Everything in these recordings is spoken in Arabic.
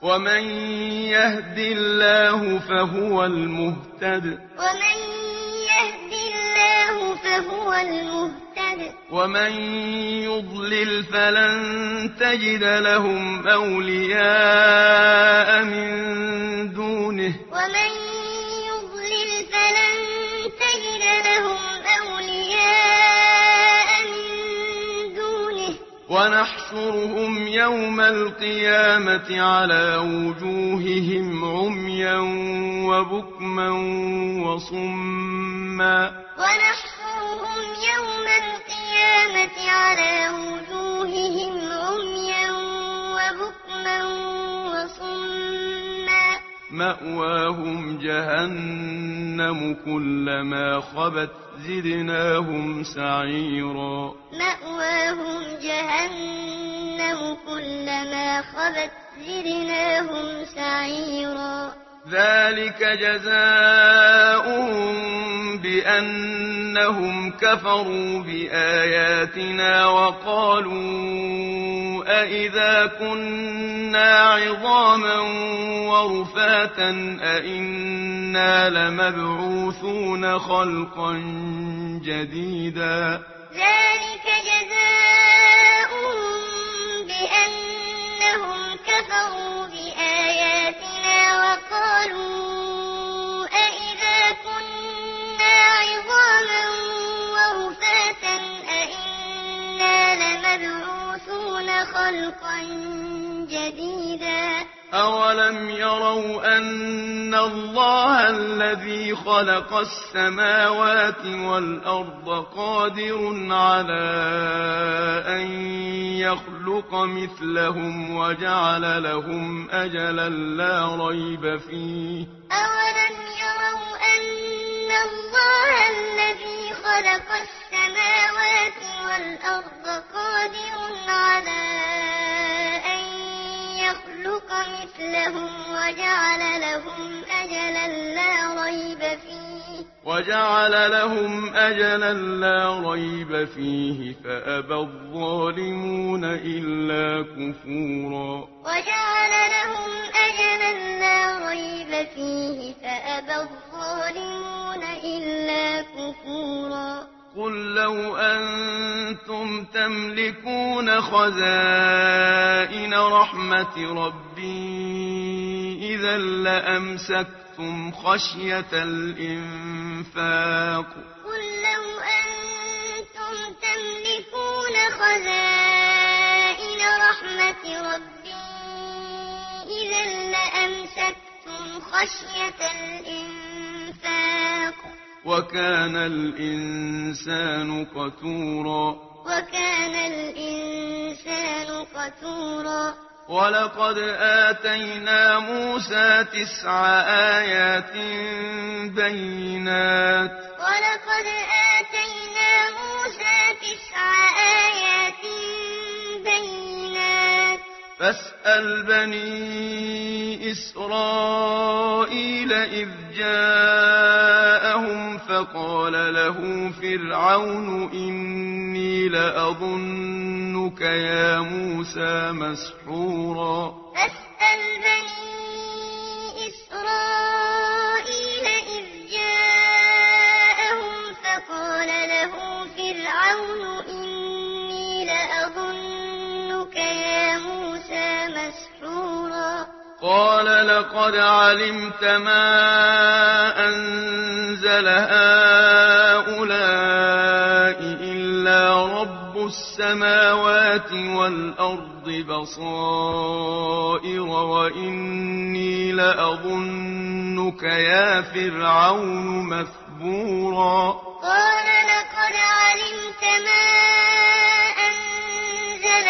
ومن يهد الله فهو المهتد ومن يضلل فلن تجد لهم أولياء من دونه ونحشرهم يوم القيامة على وجوههم عميا وبكما وصما مأواهم جهنم كلما خبت زدناهم سعيرا ذلك جزاؤهم بأنهم كفروا بآياتنا وقالوا أإذا كنا عظاما ورفاتا أإنا لمبعوثون خلقا جديدا ذلك جزاؤهم بأنهم كفروا بآياتنا وقالوا أإذا كنا عظاما ورفاتا أإنا لمبعوثون خلقا جديدا أولم يروا أن الله الذي خلق السماوات والأرض قادر على أن يخلق مثلهم وجعل لهم أجلا لا ريب فيه أولم يروا أن الله الذي خلق السماوات والأرض قادر على أن يخلق مثلهم وجعل لهم أجلا لا ريب فيه فأبى الظالمون إلا كفورا قل لو أنتم تملكون خزائن رحمة ربي إذا لأمسكتم خشية الإنفاق قل لو أنتم تملكون خزائن رحمة ربي إذا لأمسكتم خشية الإنفاق وكان الإنسان قتورا ولقد آتينا موسى 9 آيات بينات فاسأل بني إسرائيل إذ جاءهم فقال له فرعون إني لأظنك يا موسى مسحورا فاسأل بني إسرائيل إذ جاءهم فقال له فرعون إني لأظنك يا موسى مسحورا قال لقد علمت ما أنزل هؤلاء إلا رب السماوات والأرض بصائر وإني لأظنك يا فرعون مثبورا قال لقد علمت ما أنزل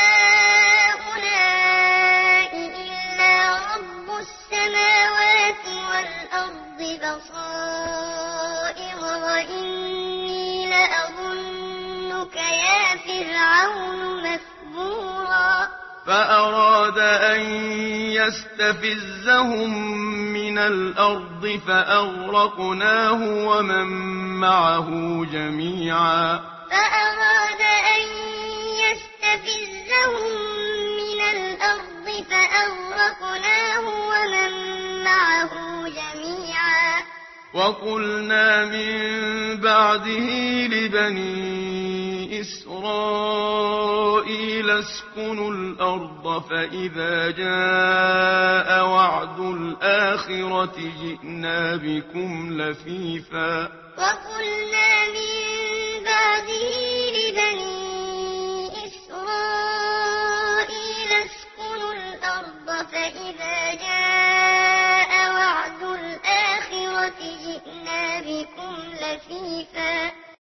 هؤلاء إلا رب السماوات والأرض بصائر وإني لأظنك يا فرعون مثبورا فأراد أن يستفزهم من الأرض فأغرقناه ومن معه جميعا فأراد أن يستفزهم من الأرض فأغرقناه وقلنا من بعده لبني إسرائيل اسكنوا الأرض فإذا جاء وعد الآخرة جئنا بكم لفيفا وقلنا من بعده لبني